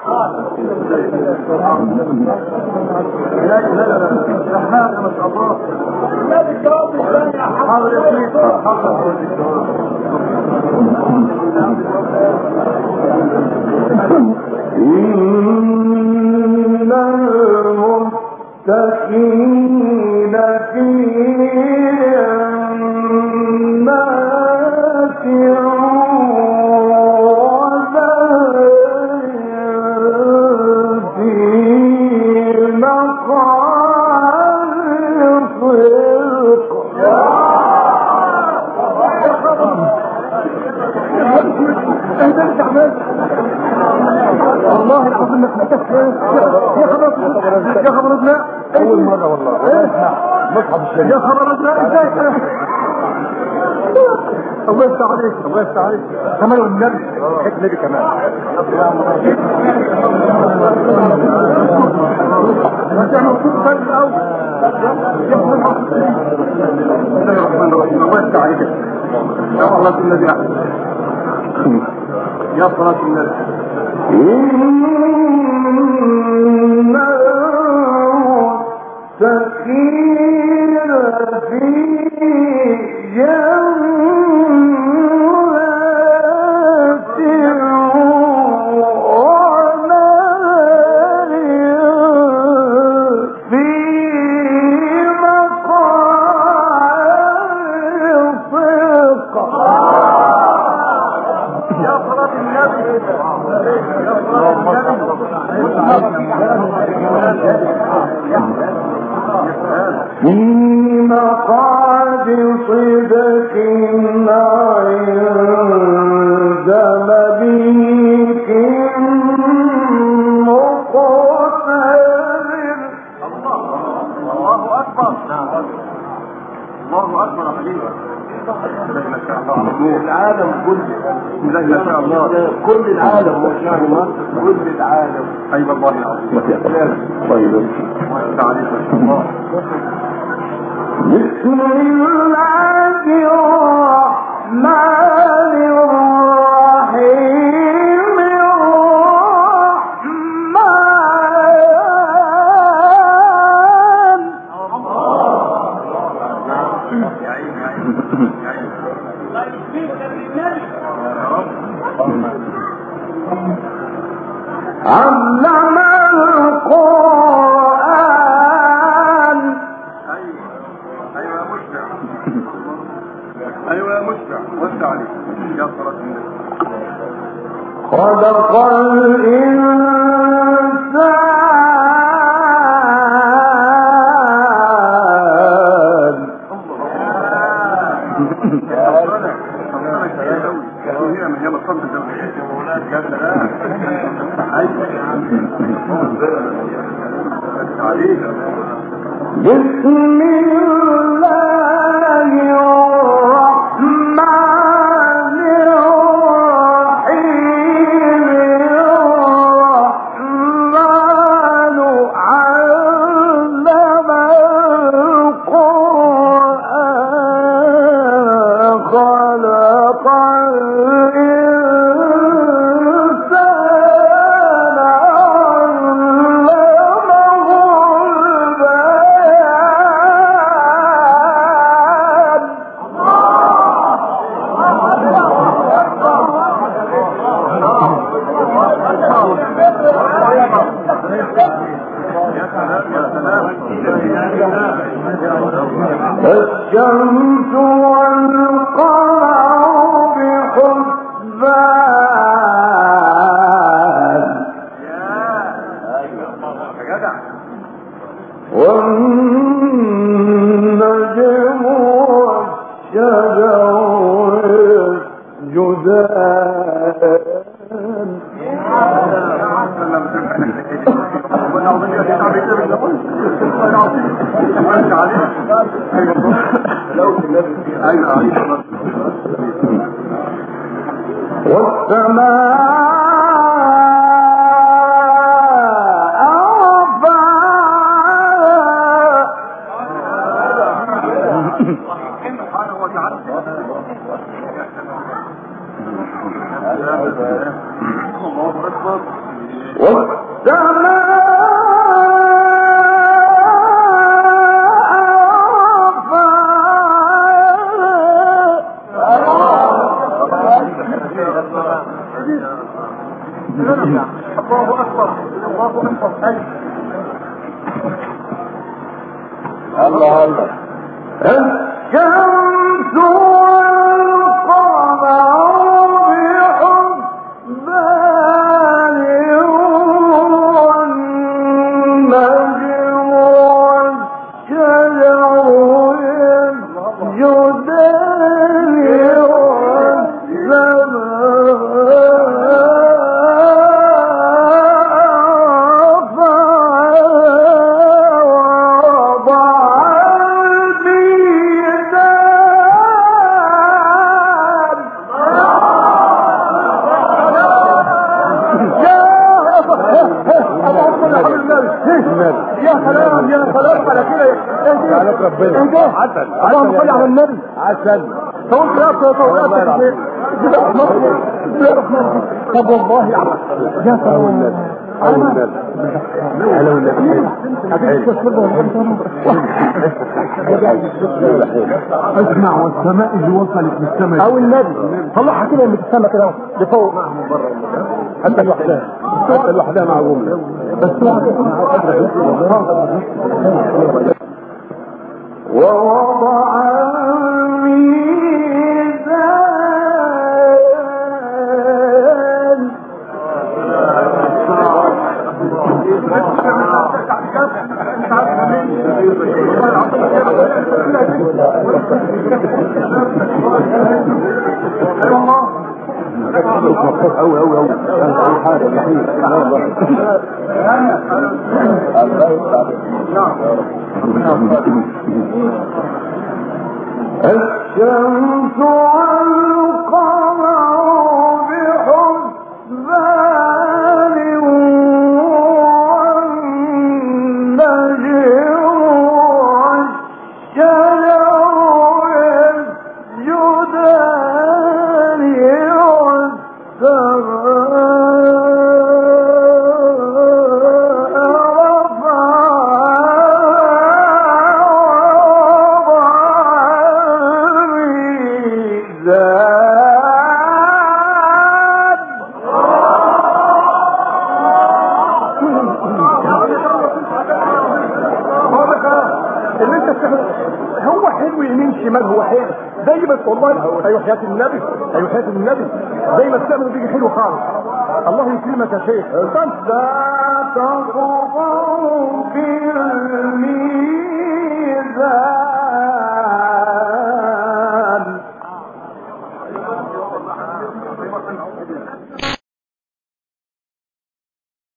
إن المتقين في جنات والله العظيم يا خبر ابناء اول مرة والله مصحف الشريف يا خبر ابناء ازاي الله يفتح عليك الله يفتح عليك كمان والنبي حكي نبي كمان تعمل صوت فرد الاول الله يفتح عليك يا صلاة النبي يا صلاة النبي إن المتقين في جنات ونهر في مقعد صدق يا صلاة النبي في مقعد صدق عند مليك مقتدر. الله أكبر الله أكبر يا حبيبي ما شاء الله العالم كله بسم الله ما شاء الله كل العالم ما شاء الله كل العالم ايوه والله العظيم طيب ما شاء عليك ما شاء الله بسم الله الرحمن الرحيم علم القرآن. ايوه يا مشبع ايوه يا مشبع وسع عليك يا صلاة النبي خلق الإنسان. بسم الله الرحمن الرحيم. الرحمن علم القرآن خلق الشمس والقمر بحسبان. والنجم والشجر يسجدان. والسماء سبحانه وتعالى الله أكبر الله الله. الشمس والقمر بحسبان والنجم والشجر يسجدان يا سلام يا سلام على كده على ربنا عسل اللهم صل على النبي عسل طول يا طول طب والله يا سلام على النبي على النبي اسمع والسماء اللي وصلت من السماء او النبي طلعها كده من السماء كده لفوق معهم بره حتى الوحدة معهم بس ووضع الميزان الشمس والقمر بحسبان والنجم والشجر يسجدان هو حلو يمين شمال هو حلو زي ما والله ايوه حياة النبي ايوه حياة النبي زي ما بتعمل بيجي حلو خالص الله يكرمك يا شيخ لا تطغوا في